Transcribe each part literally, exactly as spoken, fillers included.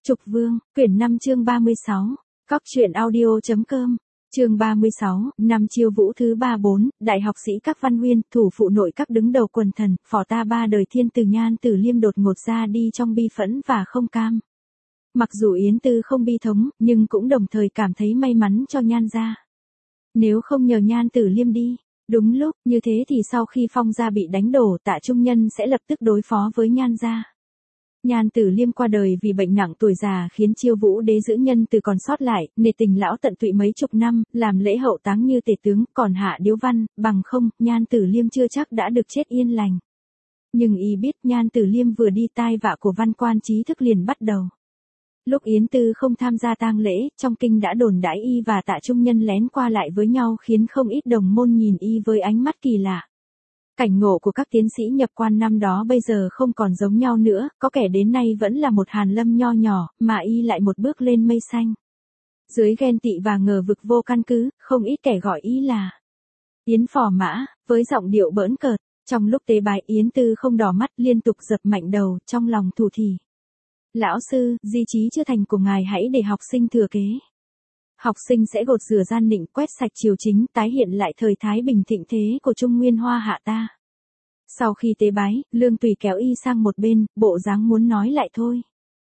Trục Vương, quyển năm chương ba mươi sáu, Cóc truyện audio.com, chương ba mươi sáu, năm chiêu vũ thứ ba bốn, đại học sĩ các văn huyên, thủ phụ nội các đứng đầu quần thần, phò ta ba đời thiên từ Nhan Tử Liêm đột ngột ra đi trong bi phẫn và không cam. Mặc dù Yến Tư không bi thống, nhưng cũng đồng thời cảm thấy may mắn cho Nhan gia. Nếu không nhờ Nhan Tử Liêm đi, đúng lúc như thế thì sau khi Phong gia bị đánh đổ, Tạ Trung Nhân sẽ lập tức đối phó với Nhan gia. Nhan Tử Liêm qua đời vì bệnh nặng tuổi già khiến Chiêu Vũ Đế giữ nhân từ còn sót lại, nề tình lão tận tụy mấy chục năm, làm lễ hậu táng như tể tướng, còn hạ điếu văn, bằng không, Nhan Tử Liêm chưa chắc đã được chết yên lành. Nhưng y biết Nhan Tử Liêm vừa đi tai vạ của văn quan trí thức liền bắt đầu. Lúc Yến Tư không tham gia tang lễ, trong kinh đã đồn đãi y và Tạ Trung Nhân lén qua lại với nhau khiến không ít đồng môn nhìn y với ánh mắt kỳ lạ. Cảnh ngộ của các tiến sĩ nhập quan năm đó bây giờ không còn giống nhau nữa, có kẻ đến nay vẫn là một hàn lâm nho nhỏ, mà y lại một bước lên mây xanh. Dưới ghen tị và ngờ vực vô căn cứ, không ít kẻ gọi y là Yến Phò Mã, với giọng điệu bỡn cợt. Trong lúc tế bái, Yến Tư không đỏ mắt, liên tục dập mạnh đầu, trong lòng thủ thỉ. Lão sư, di trí chưa thành của ngài hãy để học sinh thừa kế. Học sinh sẽ gột rửa gian nịnh, quét sạch triều chính, tái hiện lại thời thái bình thịnh thế của Trung Nguyên Hoa Hạ ta. Sau khi tế bái, Lương Tùy kéo y sang một bên, bộ dáng muốn nói lại thôi.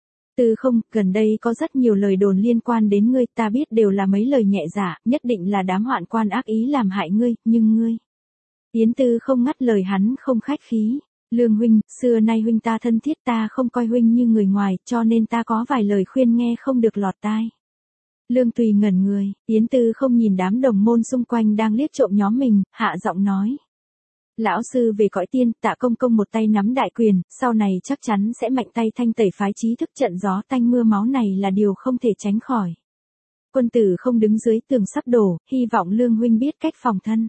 Tư không, gần đây có rất nhiều lời đồn liên quan đến ngươi, ta biết đều là mấy lời nhẹ dạ, nhất định là đám hoạn quan ác ý làm hại ngươi, nhưng ngươi. Yến Tư không ngắt lời hắn, không khách khí. Lương huynh, xưa nay huynh ta thân thiết, ta không coi huynh như người ngoài, cho nên ta có vài lời khuyên nghe không được lọt tai. Lương Tùy ngẩn người, Yến Tư không nhìn đám đồng môn xung quanh đang liếc trộm nhóm mình, hạ giọng nói. Lão sư về cõi tiên, Tạ công công một tay nắm đại quyền, sau này chắc chắn sẽ mạnh tay thanh tẩy phái trí thức, trận gió tanh mưa máu này là điều không thể tránh khỏi. Quân tử không đứng dưới tường sắp đổ, hy vọng Lương huynh biết cách phòng thân.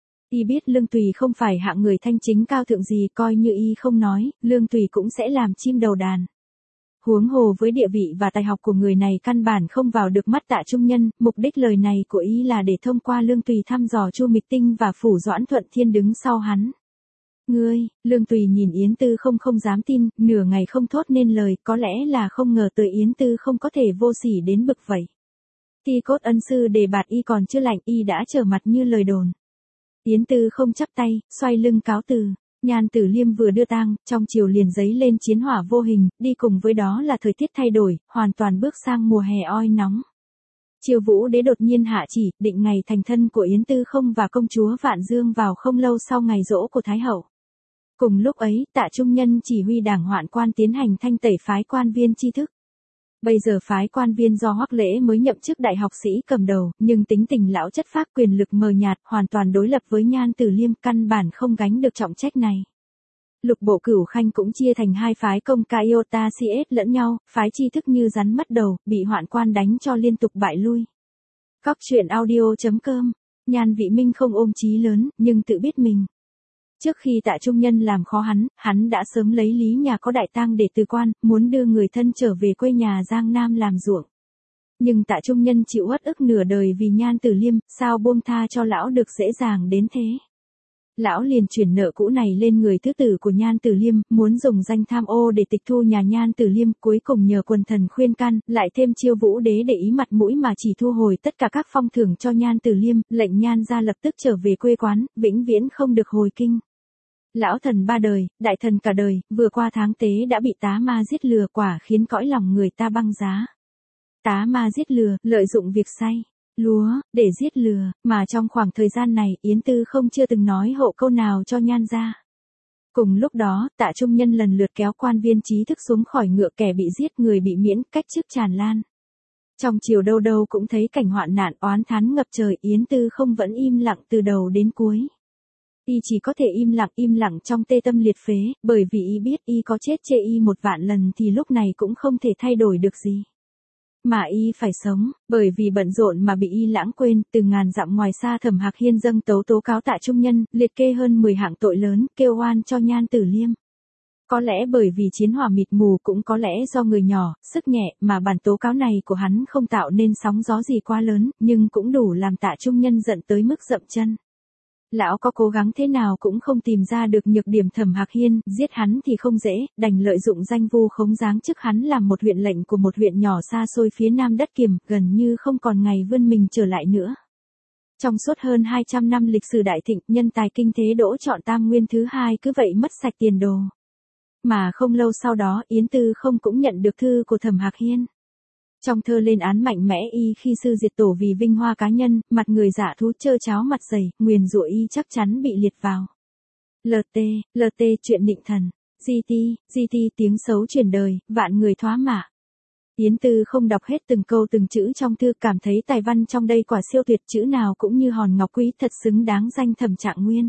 Y biết Lương Tùy không phải hạng người thanh chính cao thượng gì, coi như y không nói, Lương Tùy cũng sẽ làm chim đầu đàn. Huống hồ với địa vị và tài học của người này căn bản không vào được mắt Tạ Trung Nhân, mục đích lời này của y là để thông qua Lương Tùy thăm dò Chu Mịch Tinh và Phủ Doãn Thuận Thiên đứng sau hắn. Ngươi, Lương Tùy nhìn Yến Tư không không dám tin, nửa ngày không thốt nên lời, có lẽ là không ngờ tới Yến Tư không có thể vô sỉ đến bực vậy. Ti cốt ân sư đề bạt y còn chưa lạnh, y đã trở mặt như lời đồn. Yến Tư không chắp tay, xoay lưng cáo từ. Nhan Tử Liêm vừa đưa tang, trong chiều liền giấy lên chiến hỏa vô hình, đi cùng với đó là thời tiết thay đổi, hoàn toàn bước sang mùa hè oi nóng. Chiêu Vũ Đế đột nhiên hạ chỉ, định ngày thành thân của Yến Tư không và công chúa Vạn Dương vào không lâu sau ngày giỗ của Thái Hậu. Cùng lúc ấy, Tạ Trung Nhân chỉ huy đảng hoạn quan tiến hành thanh tẩy phái quan viên tri thức. Bây giờ phái quan viên do Hoắc Lễ mới nhậm chức đại học sĩ cầm đầu, nhưng tính tình lão chất phác, quyền lực mờ nhạt, hoàn toàn đối lập với Nhan Tử Liêm, căn bản không gánh được trọng trách này. Lục bộ Cửu Khanh cũng chia thành hai phái công ca iota cs lẫn nhau, phái tri thức như rắn mất đầu, bị hoạn quan đánh cho liên tục bại lui. Cóc truyện audio.com, Nhan Vị Minh không ôm chí lớn, nhưng tự biết mình. Trước khi Tạ Trung Nhân làm khó hắn, hắn đã sớm lấy lý nhà có đại tang để từ quan, muốn đưa người thân trở về quê nhà Giang Nam làm ruộng. Nhưng Tạ Trung Nhân chịu uất ức nửa đời vì Nhan Tử Liêm, sao buông tha cho lão được dễ dàng đến thế. Lão liền chuyển nợ cũ này lên người thứ tử của Nhan Tử Liêm, muốn dùng danh tham ô để tịch thu nhà Nhan Tử Liêm, cuối cùng nhờ quần thần khuyên can, lại thêm Chiêu Vũ Đế để ý mặt mũi mà chỉ thu hồi tất cả các phong thưởng cho Nhan Tử Liêm, lệnh Nhan gia lập tức trở về quê quán, vĩnh viễn không được hồi kinh. Lão thần ba đời, đại thần cả đời, vừa qua tháng tế đã bị tá ma giết lừa, quả khiến cõi lòng người ta băng giá. Tá ma giết lừa, lợi dụng việc say lúa để giết lừa, mà trong khoảng thời gian này Yến Tư không chưa từng nói hộ câu nào cho Nhan gia. Cùng lúc đó, Tạ Trung Nhân lần lượt kéo quan viên trí thức xuống khỏi ngựa, kẻ bị giết, người bị miễn, cách chức tràn lan. Trong chiều đâu đâu cũng thấy cảnh hoạn nạn oán thán ngập trời, Yến Tư không vẫn im lặng từ đầu đến cuối. Y chỉ có thể im lặng im lặng trong tê tâm liệt phế, bởi vì y biết y có chết chê y một vạn lần thì lúc này cũng không thể thay đổi được gì. Mà y phải sống, bởi vì bận rộn mà bị y lãng quên, từ ngàn dặm ngoài xa Thẩm Hạc Hiên dâng tấu tố cáo Tạ Trung Nhân, liệt kê hơn mười hạng tội lớn, kêu oan cho Nhan Tử Liêm. Có lẽ bởi vì chiến hỏa mịt mù, cũng có lẽ do người nhỏ, sức nhẹ, mà bản tố cáo này của hắn không tạo nên sóng gió gì quá lớn, nhưng cũng đủ làm Tạ Trung Nhân giận tới mức dậm chân. Lão có cố gắng thế nào cũng không tìm ra được nhược điểm Thẩm Hạc Hiên, giết hắn thì không dễ, đành lợi dụng danh vu khống giáng chức hắn làm một huyện lệnh của một huyện nhỏ xa xôi phía nam đất Kiềm, gần như không còn ngày vươn mình trở lại nữa. Trong suốt hơn hai trăm năm lịch sử đại thịnh, nhân tài kinh thế đỗ chọn Tam Nguyên thứ hai cứ vậy mất sạch tiền đồ. Mà không lâu sau đó Yến Tư Không cũng nhận được thư của Thẩm Hạc Hiên. Trong thơ lên án mạnh mẽ y khi sư diệt tổ vì vinh hoa cá nhân, mặt người dạ thú trơ cháo mặt dày, nguyền rủa y chắc chắn bị liệt vào. lờ tê, lờ tê chuyện nịnh thần, giê tê, giê tê tiếng xấu truyền đời, vạn người thoá mạ. Yến Tư Không đọc hết từng câu từng chữ trong thư, cảm thấy tài văn trong đây quả siêu tuyệt, chữ nào cũng như hòn ngọc quý, thật xứng đáng danh Thẩm Trạng Nguyên.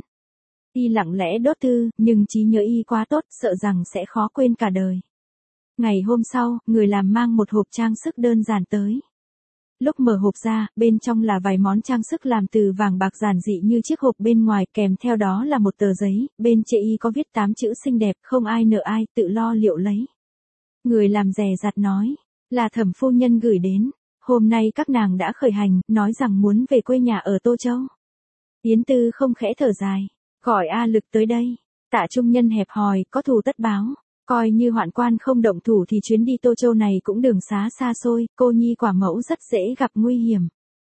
Y lặng lẽ đốt thư, nhưng trí nhớ y quá tốt, sợ rằng sẽ khó quên cả đời. Ngày hôm sau, người làm mang một hộp trang sức đơn giản tới. Lúc mở hộp ra, bên trong là vài món trang sức làm từ vàng bạc giản dị như chiếc hộp bên ngoài, kèm theo đó là một tờ giấy, bên trên y có viết tám chữ xinh đẹp, không ai nợ ai, tự lo liệu lấy. Người làm dè dặt nói, là Thẩm phu nhân gửi đến, hôm nay các nàng đã khởi hành, nói rằng muốn về quê nhà ở Tô Châu. Yến Tư Không khẽ thở dài, gọi A Lực tới đây. Tạ Trung Nhân hẹp hòi, có thù tất báo. Coi như hoạn quan không động thủ thì chuyến đi Tô Châu này cũng đường xá xa xôi, cô nhi quả mẫu rất dễ gặp nguy hiểm.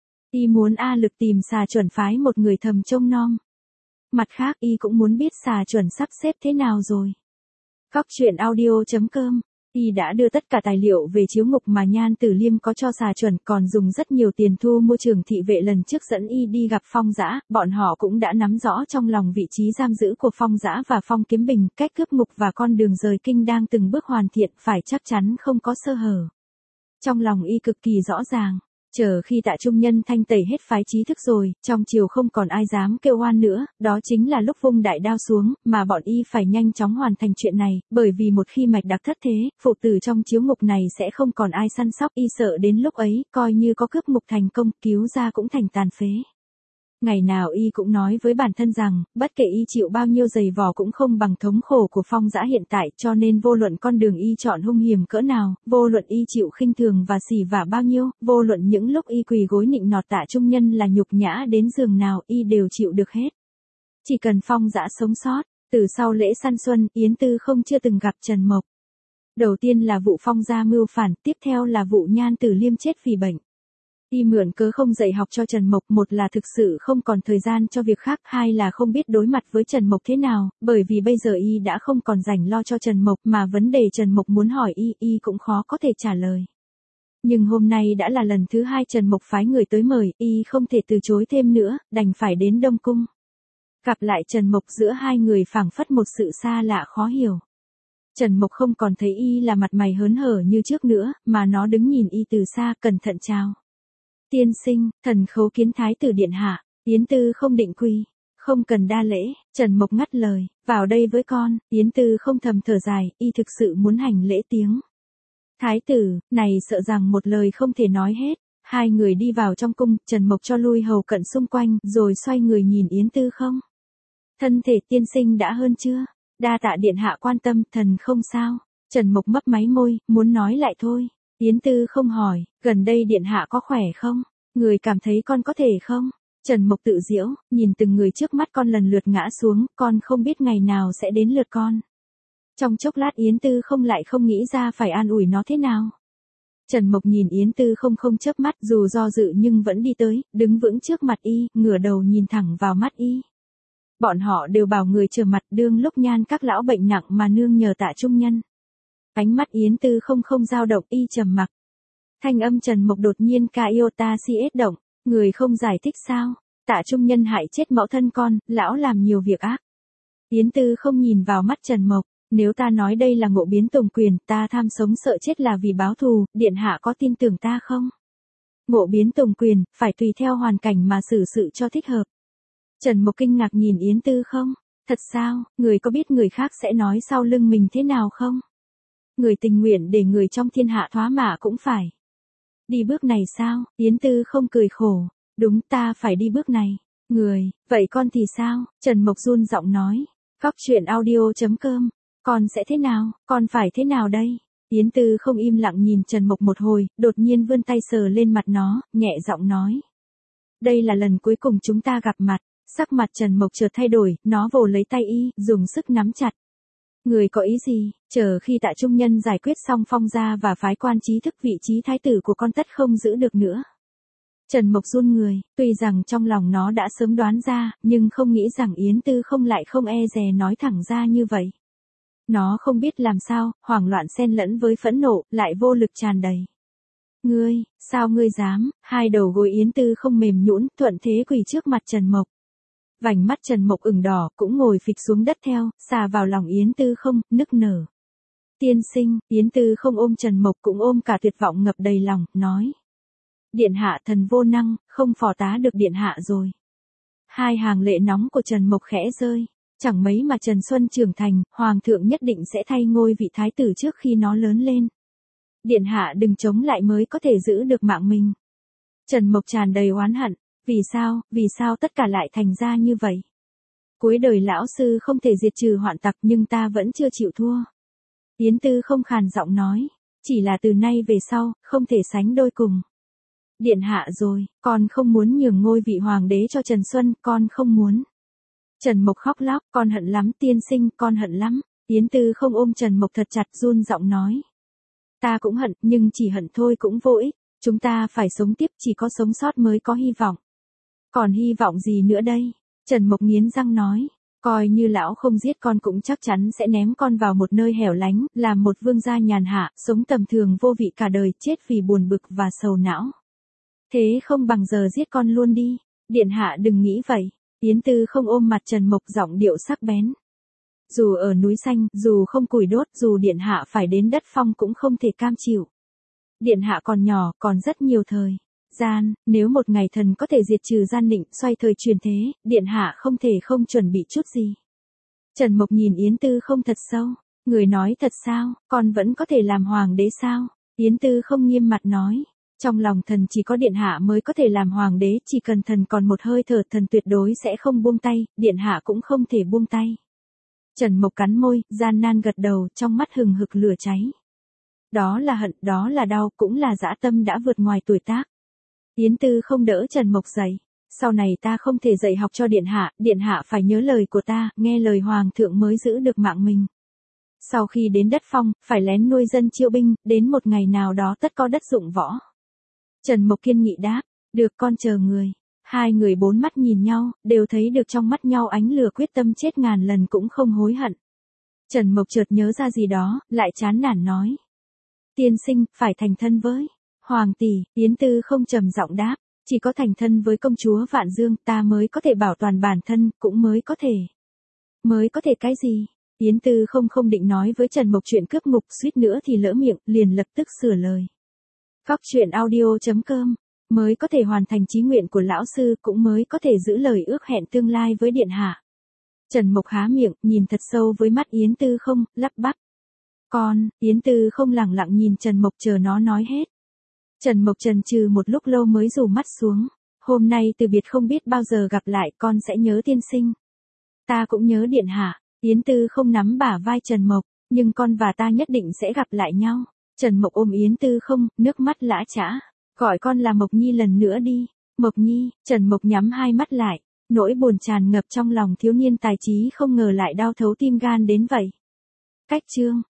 Y muốn A Lực tìm Xà Chuẩn phái một người thầm trông nom. Mặt khác y cũng muốn biết Xà Chuẩn sắp xếp thế nào rồi. Cóc truyện audio chấm com. Y đã đưa tất cả tài liệu về chiếu ngục mà Nhan Tử Liêm có cho Xà Chuẩn, còn dùng rất nhiều tiền thu mua Trường thị vệ lần trước dẫn y đi gặp Phong Dã, bọn họ cũng đã nắm rõ trong lòng vị trí giam giữ của Phong Dã và Phong Kiếm Bình, cách cướp ngục và con đường rời kinh đang từng bước hoàn thiện, phải chắc chắn không có sơ hở. Trong lòng y cực kỳ rõ ràng. Chờ khi Tạ Trung Nhân thanh tẩy hết phái trí thức rồi, trong triều không còn ai dám kêu oan nữa, đó chính là lúc vung đại đao xuống, mà bọn y phải nhanh chóng hoàn thành chuyện này, bởi vì một khi mạch đặc thất thế, phụ tử trong chiếu ngục này sẽ không còn ai săn sóc, y sợ đến lúc ấy, coi như có cướp ngục thành công, cứu ra cũng thành tàn phế. Ngày nào y cũng nói với bản thân rằng, bất kể y chịu bao nhiêu giày vò cũng không bằng thống khổ của Phong Dã hiện tại, cho nên vô luận con đường y chọn hung hiểm cỡ nào, vô luận y chịu khinh thường và xỉ vả bao nhiêu, vô luận những lúc y quỳ gối nịnh nọt Tạ Trung Nhân là nhục nhã đến giường nào, y đều chịu được hết. Chỉ cần Phong Dã sống sót. Từ sau lễ Săn Xuân, Yến Tư Không chưa từng gặp Trần Mộc. Đầu tiên là vụ Phong gia mưu phản, tiếp theo là vụ Nhan Tử Liêm chết vì bệnh. Y mượn cớ không dạy học cho Trần Mộc, một là thực sự không còn thời gian cho việc khác, hai là không biết đối mặt với Trần Mộc thế nào, bởi vì bây giờ y đã không còn rảnh lo cho Trần Mộc, mà vấn đề Trần Mộc muốn hỏi y, y cũng khó có thể trả lời. Nhưng hôm nay đã là lần thứ hai Trần Mộc phái người tới mời, y không thể từ chối thêm nữa, đành phải đến Đông Cung. Gặp lại Trần Mộc, giữa hai người phảng phất một sự xa lạ khó hiểu. Trần Mộc không còn thấy y là mặt mày hớn hở như trước nữa, mà nó đứng nhìn y từ xa, cẩn thận chào. Tiên sinh, thần khấu kiến thái tử điện hạ. Yến Tư Không định quỳ. Không cần đa lễ. Trần Mộc ngắt lời, vào đây với con. Yến Tư Không thầm thở dài, y thực sự muốn hành lễ tiếng. Thái tử, này sợ rằng một lời không thể nói hết. Hai người đi vào trong cung, Trần Mộc cho lui hầu cận xung quanh, rồi xoay người nhìn Yến Tư Không. Thân thể tiên sinh đã hơn chưa? Đa tạ điện hạ quan tâm, thần không sao. Trần Mộc mấp máy môi, muốn nói lại thôi. Yến Tư Không hỏi, gần đây điện hạ có khỏe không? Người cảm thấy con có thể không? Trần Mộc tự giễu, nhìn từng người trước mắt con lần lượt ngã xuống, con không biết ngày nào sẽ đến lượt con. Trong chốc lát Yến Tư Không lại không nghĩ ra phải an ủi nó thế nào. Trần Mộc nhìn Yến Tư Không không chớp mắt, dù do dự nhưng vẫn đi tới, đứng vững trước mặt y, ngửa đầu nhìn thẳng vào mắt y. Bọn họ đều bảo người trở mặt, đương lúc Nhan các lão bệnh nặng mà nương nhờ Tạ Trung Nhân. Ánh mắt Yến Tư Không không dao động, y trầm mặc. Thanh âm Trần Mộc đột nhiên ca iota si ết động, người không giải thích sao? Tạ Trung Nhân hại chết mẫu thân con, lão làm nhiều việc ác. Yến Tư Không nhìn vào mắt Trần Mộc, nếu ta nói đây là ngộ biến tùng quyền, ta tham sống sợ chết là vì báo thù, điện hạ có tin tưởng ta không? Ngộ biến tùng quyền, phải tùy theo hoàn cảnh mà xử sự cho thích hợp. Trần Mộc kinh ngạc nhìn Yến Tư Không, thật sao, người có biết người khác sẽ nói sau lưng mình thế nào không? Người tình nguyện để người trong thiên hạ thoá mạ cũng phải. Đi bước này sao? Yến Tư Không cười khổ. Đúng, ta phải đi bước này. Người, vậy con thì sao? Trần Mộc run giọng nói. Cóc truyện audio chấm com. Con sẽ thế nào? Con phải thế nào đây? Yến Tư Không im lặng nhìn Trần Mộc một hồi, đột nhiên vươn tay sờ lên mặt nó, nhẹ giọng nói. Đây là lần cuối cùng chúng ta gặp mặt. Sắc mặt Trần Mộc chợt thay đổi, nó vồ lấy tay y, dùng sức nắm chặt. Người có ý gì? Chờ khi Tạ Trung Nhân giải quyết xong Phong gia và phái quan trí thức vị trí thái tử của con tất không giữ được nữa. Trần Mộc run người, tuy rằng trong lòng nó đã sớm đoán ra, nhưng không nghĩ rằng Yến Tư không lại không e dè nói thẳng ra như vậy. Nó không biết làm sao, hoảng loạn xen lẫn với phẫn nộ, lại vô lực tràn đầy. Ngươi, sao ngươi dám? Hai đầu gối Yến Tư không mềm nhũn, thuận thế quỳ trước mặt Trần Mộc. Vành mắt Trần Mộc ửng đỏ, cũng ngồi phịch xuống đất theo, xà vào lòng Yến Tư không, nức nở. Tiên sinh, Yến Tư không ôm Trần Mộc cũng ôm cả tuyệt vọng ngập đầy lòng, nói. Điện hạ thần vô năng, không phò tá được điện hạ rồi. Hai hàng lệ nóng của Trần Mộc khẽ rơi. Chẳng mấy mà Trần Xuân trưởng thành, hoàng thượng nhất định sẽ thay ngôi vị thái tử trước khi nó lớn lên. Điện hạ đừng chống lại mới có thể giữ được mạng mình. Trần Mộc tràn đầy oán hận. Vì sao, vì sao tất cả lại thành ra như vậy? Cuối đời lão sư không thể diệt trừ hoạn tặc nhưng ta vẫn chưa chịu thua. Yến Tư không khàn giọng nói. Chỉ là từ nay về sau, không thể sánh đôi cùng. Điện hạ rồi, con không muốn nhường ngôi vị hoàng đế cho Trần Xuân, con không muốn. Trần Mộc khóc lóc, con hận lắm tiên sinh, con hận lắm. Yến Tư không ôm Trần Mộc thật chặt run giọng nói. Ta cũng hận, nhưng chỉ hận thôi cũng vô ích. Chúng ta phải sống tiếp, chỉ có sống sót mới có hy vọng. Còn hy vọng gì nữa đây? Trần Mộc nghiến răng nói. Coi như lão không giết con cũng chắc chắn sẽ ném con vào một nơi hẻo lánh, làm một vương gia nhàn hạ, sống tầm thường vô vị cả đời, chết vì buồn bực và sầu não. Thế không bằng giờ giết con luôn đi. Điện hạ đừng nghĩ vậy. Yến Tư không ôm mặt Trần Mộc giọng điệu sắc bén. Dù ở núi xanh, dù không củi đốt, dù điện hạ phải đến đất phong cũng không thể cam chịu. Điện hạ còn nhỏ, còn rất nhiều thời gian, nếu một ngày thần có thể diệt trừ gian định, xoay thời truyền thế, điện hạ không thể không chuẩn bị chút gì. Trần Mộc nhìn Yến Tư không thật sâu, người nói thật sao, con vẫn có thể làm hoàng đế sao? Yến Tư không nghiêm mặt nói. Trong lòng thần chỉ có điện hạ mới có thể làm hoàng đế, chỉ cần thần còn một hơi thở thần tuyệt đối sẽ không buông tay, điện hạ cũng không thể buông tay. Trần Mộc cắn môi, gian nan gật đầu, trong mắt hừng hực lửa cháy. Đó là hận, đó là đau, cũng là dã tâm đã vượt ngoài tuổi tác. Yến Tư không đỡ Trần Mộc dậy. Sau này ta không thể dạy học cho điện hạ, điện hạ phải nhớ lời của ta, nghe lời hoàng thượng mới giữ được mạng mình. Sau khi đến đất phong, phải lén nuôi dân chiêu binh, đến một ngày nào đó tất có đất dụng võ. Trần Mộc kiên nghị đáp, được con chờ người. Hai người bốn mắt nhìn nhau, đều thấy được trong mắt nhau ánh lửa quyết tâm chết ngàn lần cũng không hối hận. Trần Mộc chợt nhớ ra gì đó, lại chán nản nói. Tiên sinh, phải thành thân với Hoàng tỷ. Yến Tư không trầm giọng đáp, chỉ có thành thân với công chúa Vạn Dương ta mới có thể bảo toàn bản thân, cũng mới có thể. Mới có thể cái gì? Yến Tư không không định nói với Trần Mộc chuyện cướp ngục, suýt nữa thì lỡ miệng, liền lập tức sửa lời. Góc truyện audio chấm com, mới có thể hoàn thành chí nguyện của lão sư, cũng mới có thể giữ lời ước hẹn tương lai với điện hạ. Trần Mộc há miệng, nhìn thật sâu với mắt Yến Tư không, lắp bắp. Con, Yến Tư không lẳng lặng nhìn Trần Mộc chờ nó nói hết. Trần Mộc chần chừ một lúc lâu mới rủ mắt xuống. Hôm nay từ biệt không biết bao giờ gặp lại, con sẽ nhớ tiên sinh. Ta cũng nhớ điện hạ. Yến Tư không nắm bả vai Trần Mộc, nhưng con và ta nhất định sẽ gặp lại nhau. Trần Mộc ôm Yến Tư không, nước mắt lã chã. Gọi con là Mộc Nhi lần nữa đi. Mộc Nhi. Trần Mộc nhắm hai mắt lại. Nỗi buồn tràn ngập trong lòng thiếu niên tài trí không ngờ lại đau thấu tim gan đến vậy. Cách chương